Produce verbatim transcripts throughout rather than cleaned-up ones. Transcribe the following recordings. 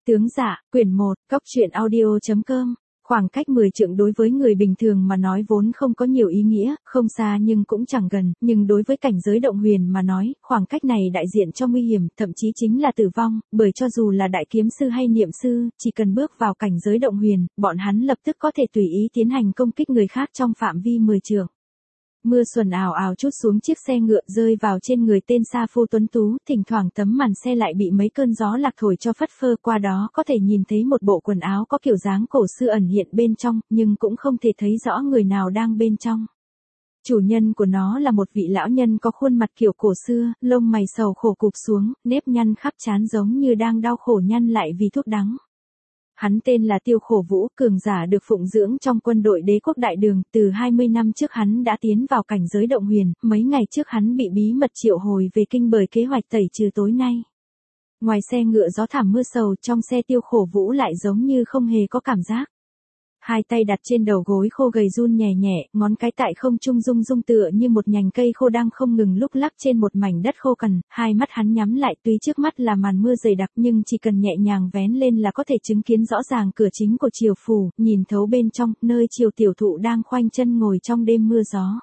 Tướng dạ, quyển một, cốc truyện audio.com. Khoảng cách mười trượng đối với người bình thường mà nói vốn không có nhiều ý nghĩa, không xa nhưng cũng chẳng gần, nhưng đối với cảnh giới động huyền mà nói, khoảng cách này đại diện cho nguy hiểm, thậm chí chính là tử vong, bởi cho dù là đại kiếm sư hay niệm sư, chỉ cần bước vào cảnh giới động huyền, bọn hắn lập tức có thể tùy ý tiến hành công kích người khác trong phạm vi mười trượng. Mưa xuân ào ào trút xuống chiếc xe ngựa rơi vào trên người tên sa phu tuấn tú, thỉnh thoảng tấm màn xe lại bị mấy cơn gió lạc thổi cho phất phơ, qua đó có thể nhìn thấy một bộ quần áo có kiểu dáng cổ xưa ẩn hiện bên trong, nhưng cũng không thể thấy rõ người nào đang bên trong. Chủ nhân của nó là một vị lão nhân có khuôn mặt kiểu cổ xưa, lông mày sầu khổ cụp xuống, nếp nhăn khắp trán giống như đang đau khổ nhăn lại vì thuốc đắng. Hắn tên là Tiêu Khổ Vũ, cường giả được phụng dưỡng trong quân đội đế quốc Đại Đường, từ hai mươi năm trước hắn đã tiến vào cảnh giới động huyền, mấy ngày trước hắn bị bí mật triệu hồi về kinh bởi kế hoạch tẩy trừ tối nay. Ngoài xe ngựa gió thảm mưa sầu, trong xe Tiêu Khổ Vũ lại giống như không hề có cảm giác. Hai tay đặt trên đầu gối khô gầy run nhẹ nhẹ, ngón cái tại không trung rung rung tựa như một nhành cây khô đang không ngừng lúc lắc trên một mảnh đất khô cằn, hai mắt hắn nhắm lại, tuy trước mắt là màn mưa dày đặc nhưng chỉ cần nhẹ nhàng vén lên là có thể chứng kiến rõ ràng cửa chính của triều phủ, nhìn thấu bên trong, nơi triều tiểu thụ đang khoanh chân ngồi trong đêm mưa gió.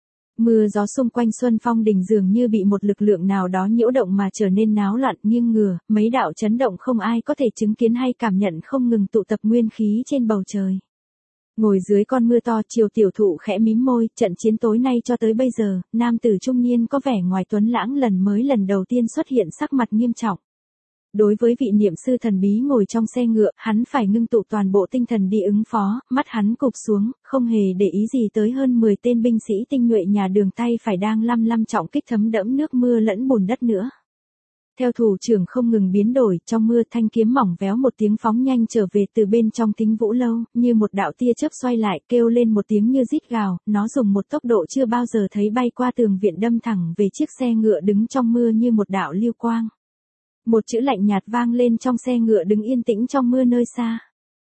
Mưa gió xung quanh Xuân Phong Đình dường như bị một lực lượng nào đó nhiễu động mà trở nên náo loạn, nghiêng ngửa, mấy đạo chấn động không ai có thể chứng kiến hay cảm nhận không ngừng tụ tập nguyên khí trên bầu trời. Ngồi dưới con mưa to, triều tiểu thụ khẽ mím môi, trận chiến tối nay cho tới bây giờ, nam tử trung niên có vẻ ngoài tuấn lãng lần mới lần đầu tiên xuất hiện sắc mặt nghiêm trọng. Đối với vị niệm sư thần bí ngồi trong xe ngựa, hắn phải ngưng tụ toàn bộ tinh thần đi ứng phó, mắt hắn cụp xuống, không hề để ý gì tới hơn mười tên binh sĩ tinh nhuệ nhà Đường tay phải đang lăm lăm trọng kích thấm đẫm nước mưa lẫn bùn đất nữa. Theo thủ trưởng không ngừng biến đổi, trong mưa thanh kiếm mỏng véo một tiếng phóng nhanh trở về từ bên trong Thính Vũ Lâu, như một đạo tia chớp xoay lại, kêu lên một tiếng như rít gào, nó dùng một tốc độ chưa bao giờ thấy bay qua tường viện đâm thẳng về chiếc xe ngựa đứng trong mưa như một đạo lưu quang. Một chữ lạnh nhạt vang lên trong xe ngựa đứng yên tĩnh trong mưa nơi xa.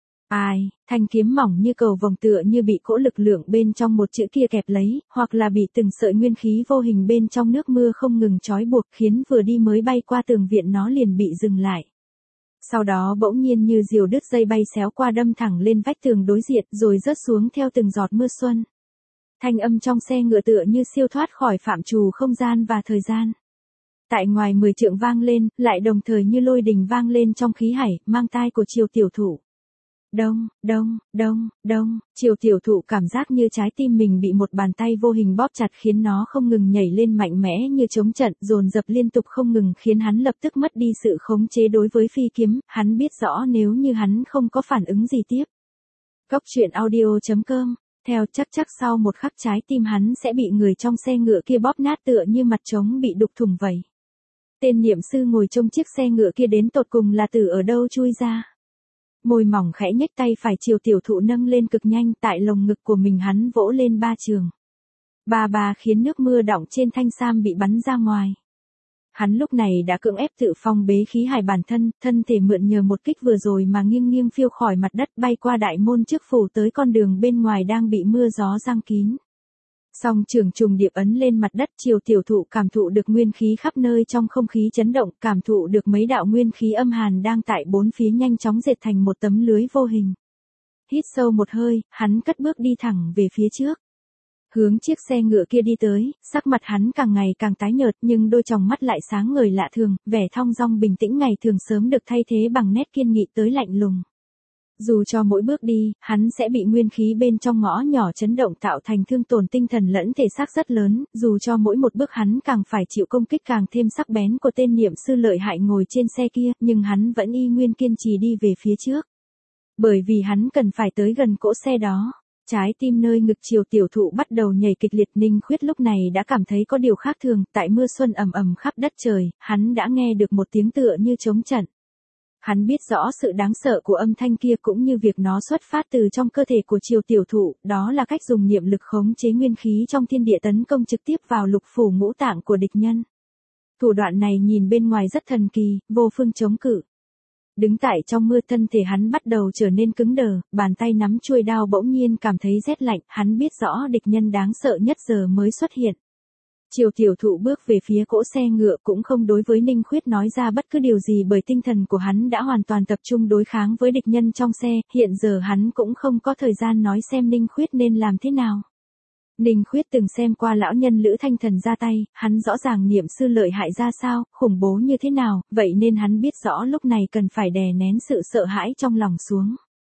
Ai, thanh kiếm mỏng như cầu vồng tựa như bị cỗ lực lượng bên trong một chữ kia kẹp lấy, hoặc là bị từng sợi nguyên khí vô hình bên trong nước mưa không ngừng trói buộc, khiến vừa đi mới bay qua tường viện nó liền bị dừng lại. Sau đó bỗng nhiên như diều đứt dây bay xéo qua đâm thẳng lên vách tường đối diện rồi rớt xuống theo từng giọt mưa xuân. Thanh âm trong xe ngựa tựa như siêu thoát khỏi phạm trù không gian và thời gian. Tại ngoài mười trượng vang lên, lại đồng thời như lôi đình vang lên trong khí hải, mang tai của triều tiểu thụ. Đông, đông, đông, đông, triều tiểu thụ cảm giác như trái tim mình bị một bàn tay vô hình bóp chặt khiến nó không ngừng nhảy lên mạnh mẽ như chống trận, dồn dập liên tục không ngừng khiến hắn lập tức mất đi sự khống chế đối với phi kiếm, hắn biết rõ nếu như hắn không có phản ứng gì tiếp. Cốc truyện audio.com, theo chắc chắc sau một khắc trái tim hắn sẽ bị người trong xe ngựa kia bóp nát tựa như mặt trống bị đục thủng vậy. Tên niệm sư ngồi trong chiếc xe ngựa kia đến tột cùng là từ ở đâu chui ra. Môi mỏng khẽ nhếch tay phải triều tiểu thụ nâng lên cực nhanh, tại lồng ngực của mình hắn vỗ lên ba trường. Ba ba khiến nước mưa đọng trên thanh sam bị bắn ra ngoài. Hắn lúc này đã cưỡng ép tự phong bế khí hải bản thân, thân thể mượn nhờ một kích vừa rồi mà nghiêng nghiêng phiêu khỏi mặt đất bay qua đại môn trước phủ tới con đường bên ngoài đang bị mưa gió giăng kín. Song trường trùng điệp ấn lên mặt đất, triều tiểu thụ cảm thụ được nguyên khí khắp nơi trong không khí chấn động, cảm thụ được mấy đạo nguyên khí âm hàn đang tại bốn phía nhanh chóng dệt thành một tấm lưới vô hình. Hít sâu một hơi, hắn cất bước đi thẳng về phía trước. Hướng chiếc xe ngựa kia đi tới, sắc mặt hắn càng ngày càng tái nhợt nhưng đôi tròng mắt lại sáng ngời lạ thường, vẻ thong dong bình tĩnh ngày thường sớm được thay thế bằng nét kiên nghị tới lạnh lùng. Dù cho mỗi bước đi, hắn sẽ bị nguyên khí bên trong ngõ nhỏ chấn động tạo thành thương tổn tinh thần lẫn thể xác rất lớn, dù cho mỗi một bước hắn càng phải chịu công kích càng thêm sắc bén của tên niệm sư lợi hại ngồi trên xe kia, nhưng hắn vẫn y nguyên kiên trì đi về phía trước. Bởi vì hắn cần phải tới gần cỗ xe đó. Trái tim nơi ngực triều tiểu thụ bắt đầu nhảy kịch liệt, Ninh Khuyết lúc này đã cảm thấy có điều khác thường, tại mưa xuân ầm ầm khắp đất trời, hắn đã nghe được một tiếng tựa như trống trận. Hắn biết rõ sự đáng sợ của âm thanh kia cũng như việc nó xuất phát từ trong cơ thể của triều tiểu thụ, đó là cách dùng niệm lực khống chế nguyên khí trong thiên địa tấn công trực tiếp vào lục phủ ngũ tạng của địch nhân. Thủ đoạn này nhìn bên ngoài rất thần kỳ, vô phương chống cự. Đứng tại trong mưa thân thể hắn bắt đầu trở nên cứng đờ, bàn tay nắm chuôi đao bỗng nhiên cảm thấy rét lạnh, hắn biết rõ địch nhân đáng sợ nhất giờ mới xuất hiện. Triều tiểu thụ bước về phía cỗ xe ngựa cũng không đối với Ninh Khuyết nói ra bất cứ điều gì bởi tinh thần của hắn đã hoàn toàn tập trung đối kháng với địch nhân trong xe, hiện giờ hắn cũng không có thời gian nói xem Ninh Khuyết nên làm thế nào. Ninh Khuyết từng xem qua lão nhân Lữ Thanh Thần ra tay, hắn rõ ràng niệm sư lợi hại ra sao, khủng bố như thế nào, vậy nên hắn biết rõ lúc này cần phải đè nén sự sợ hãi trong lòng xuống.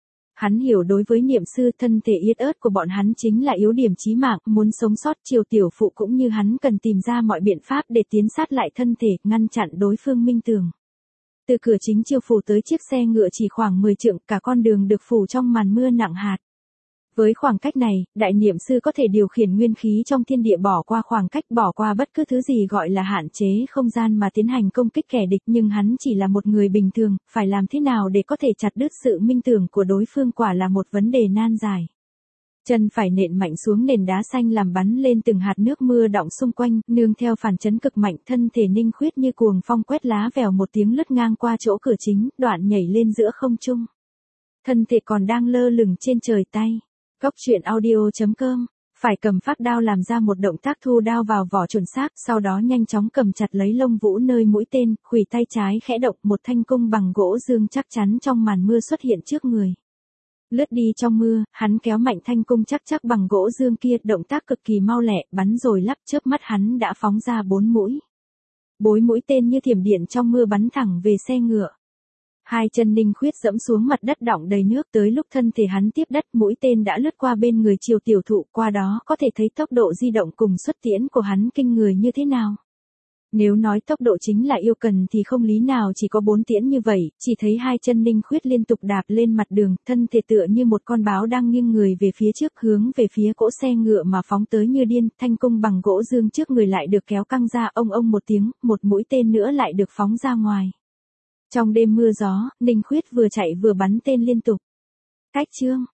Hắn hiểu đối với niệm sư thân thể yết ớt của bọn hắn chính là yếu điểm chí mạng, muốn sống sót Triều tiểu phụ cũng như hắn cần tìm ra mọi biện pháp để tiến sát lại thân thể, ngăn chặn đối phương minh tường. Từ cửa chính Triều phủ tới chiếc xe ngựa chỉ khoảng mười trượng, cả con đường được phủ trong màn mưa nặng hạt. Với khoảng cách này, đại niệm sư có thể điều khiển nguyên khí trong thiên địa bỏ qua khoảng cách, bỏ qua bất cứ thứ gì gọi là hạn chế không gian mà tiến hành công kích kẻ địch, nhưng hắn chỉ là một người bình thường, phải làm thế nào để có thể chặt đứt sự minh tưởng của đối phương quả là một vấn đề nan giải. Chân phải nện mạnh xuống nền đá xanh làm bắn lên từng hạt nước mưa đọng xung quanh, nương theo phản chấn cực mạnh, thân thể Ninh Khuyết như cuồng phong quét lá vèo một tiếng lướt ngang qua chỗ cửa chính, đoạn nhảy lên giữa không trung. Thân thể còn đang lơ lửng trên trời tay. Góc truyện audio chấm com, phải cầm phát đao làm ra một động tác thu đao vào vỏ chuẩn xác, sau đó nhanh chóng cầm chặt lấy lông vũ nơi mũi tên, khuỷu tay trái khẽ động, một thanh cung bằng gỗ dương chắc chắn trong màn mưa xuất hiện trước người. Lướt đi trong mưa, hắn kéo mạnh thanh cung chắc chắc bằng gỗ dương kia, động tác cực kỳ mau lẹ, bắn rồi lắp, chớp mắt hắn đã phóng ra bốn mũi. Bốn mũi tên như thiểm điện trong mưa bắn thẳng về xe ngựa. Hai chân Ninh Khuyết dẫm xuống mặt đất đọng đầy nước, tới lúc thân thể hắn tiếp đất, mũi tên đã lướt qua bên người Triều tiểu thụ, qua đó có thể thấy tốc độ di động cùng xuất tiễn của hắn kinh người như thế nào. Nếu nói tốc độ chính là yêu cần thì không lý nào chỉ có bốn tiễn như vậy, chỉ thấy hai chân Ninh Khuyết liên tục đạp lên mặt đường, thân thể tựa như một con báo đang nghiêng người về phía trước, hướng về phía cỗ xe ngựa mà phóng tới như điên, thanh cung bằng gỗ dương trước người lại được kéo căng ra, ông ông một tiếng, một mũi tên nữa lại được phóng ra ngoài. Trong đêm mưa gió, Ninh Khuyết vừa chạy vừa bắn tên liên tục. Cách chương